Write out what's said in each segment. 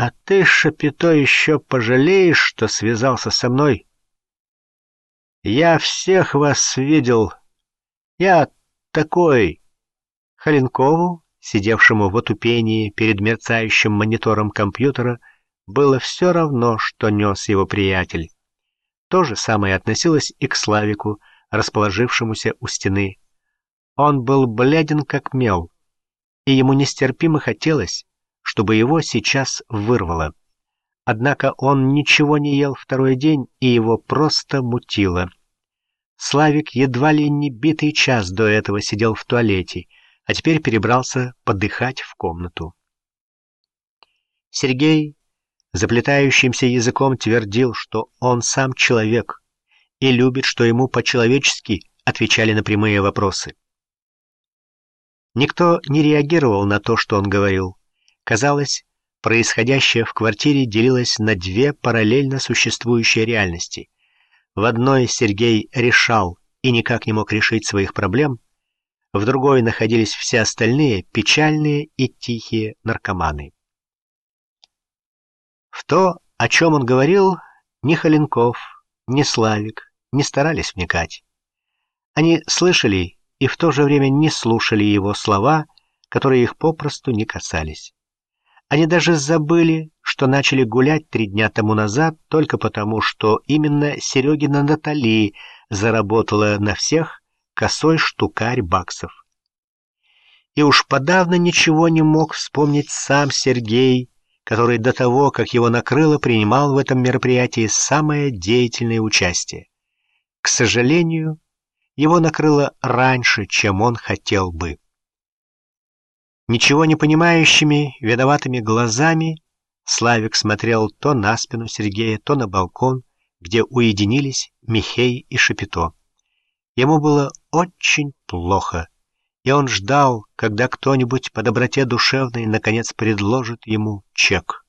А ты, Шапито, еще пожалеешь, что связался со мной? Я всех вас видел. Я такой. Холенкову, сидевшему в отупении перед мерцающим монитором компьютера, было все равно, что нес его приятель. То же самое относилось и к Славику, расположившемуся у стены. Он был бледен как мел, и ему нестерпимо хотелось, чтобы его сейчас вырвало. Однако он ничего не ел второй день, и его просто мутило. Славик едва ли не битый час до этого сидел в туалете, а теперь перебрался подыхать в комнату. Сергей заплетающимся языком твердил, что он сам человек и любит, что ему по-человечески отвечали на прямые вопросы. Никто не реагировал на то, что он говорил. Казалось, происходящее в квартире делилось на две параллельно существующие реальности. В одной Сергей решал и никак не мог решить своих проблем, в другой находились все остальные печальные и тихие наркоманы. В то, о чем он говорил, ни Холенков, ни Славик не старались вникать. Они слышали и в то же время не слушали его слова, которые их попросту не касались. Они даже забыли, что начали гулять 3 дня тому назад только потому, что именно Серегина Натали заработала на всех косой штукарь баксов. И уж подавно ничего не мог вспомнить сам Сергей, который до того, как его накрыло, принимал в этом мероприятии самое деятельное участие. К сожалению, его накрыло раньше, чем он хотел бы. Ничего не понимающими, виноватыми глазами Славик смотрел то на спину Сергея, то на балкон, где уединились Михей и Шапито. Ему было очень плохо, и он ждал, когда кто-нибудь по доброте душевной наконец предложит ему чек.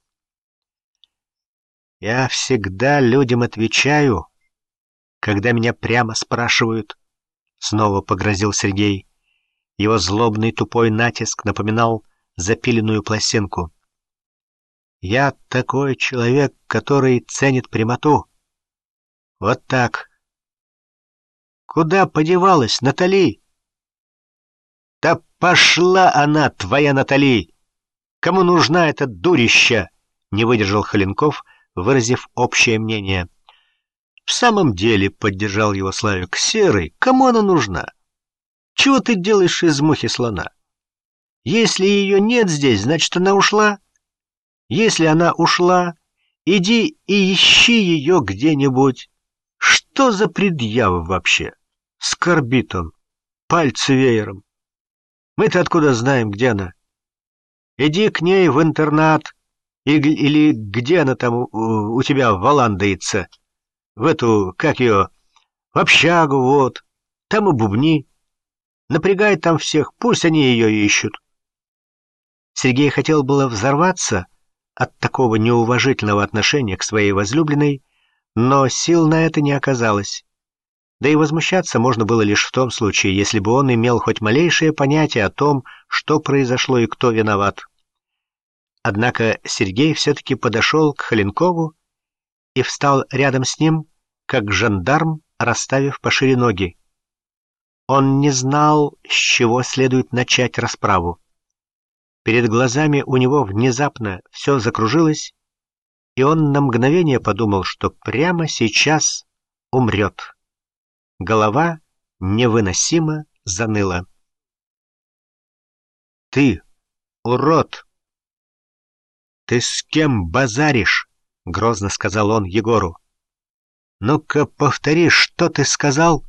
«Я всегда людям отвечаю, когда меня прямо спрашивают», — снова погрозил Сергей. Его злобный тупой натиск напоминал запиленную пластинку. «Я такой человек, который ценит прямоту. Вот так. Куда подевалась Натали?» «Да пошла она, твоя Натали! Кому нужна эта дурища?» — не выдержал Холенков, выразив общее мнение. «В самом деле», — поддержал его Славик, — «Серый, кому она нужна? Чего ты делаешь из мухи слона? Если ее нет здесь, значит, она ушла. Если она ушла, иди и ищи ее где-нибудь. Что за предъявы вообще?» Скорбит он, пальцы веером. «Мы-то откуда знаем, где она? Иди к ней в интернат, или где она там у тебя валандается, в эту, как ее, в общагу, вот, там и бубни. Напрягай там всех, пусть они ее ищут». Сергей хотел было взорваться от такого неуважительного отношения к своей возлюбленной, но сил на это не оказалось. Да и возмущаться можно было лишь в том случае, если бы он имел хоть малейшее понятие о том, что произошло и кто виноват. Однако Сергей все-таки подошел к Холенкову и встал рядом с ним, как жандарм, расставив пошире ноги. Он не знал, с чего следует начать расправу. Перед глазами у него внезапно все закружилось, и он на мгновение подумал, что прямо сейчас умрет. Голова невыносимо заныла. «Ты, урод! Ты с кем базаришь?» — грозно сказал он Егору. «Ну-ка, повтори, что ты сказал?»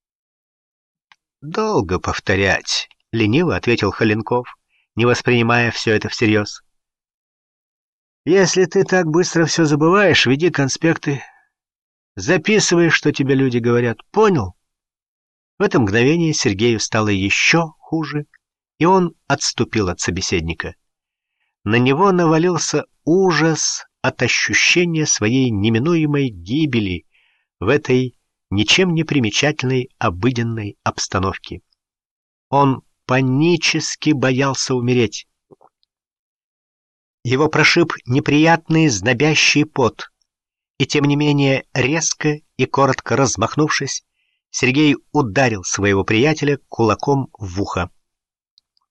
«Долго повторять», — лениво ответил Холенков, не воспринимая все это всерьез. «Если ты так быстро все забываешь, веди конспекты. Записывай, что тебе люди говорят. Понял?» В это мгновение Сергею стало еще хуже, и он отступил от собеседника. На него навалился ужас от ощущения своей неминуемой гибели в этой ничем не примечательной обыденной обстановке. Он панически боялся умереть. Его прошиб неприятный знобящий пот, и тем не менее, резко и коротко размахнувшись, Сергей ударил своего приятеля кулаком в ухо.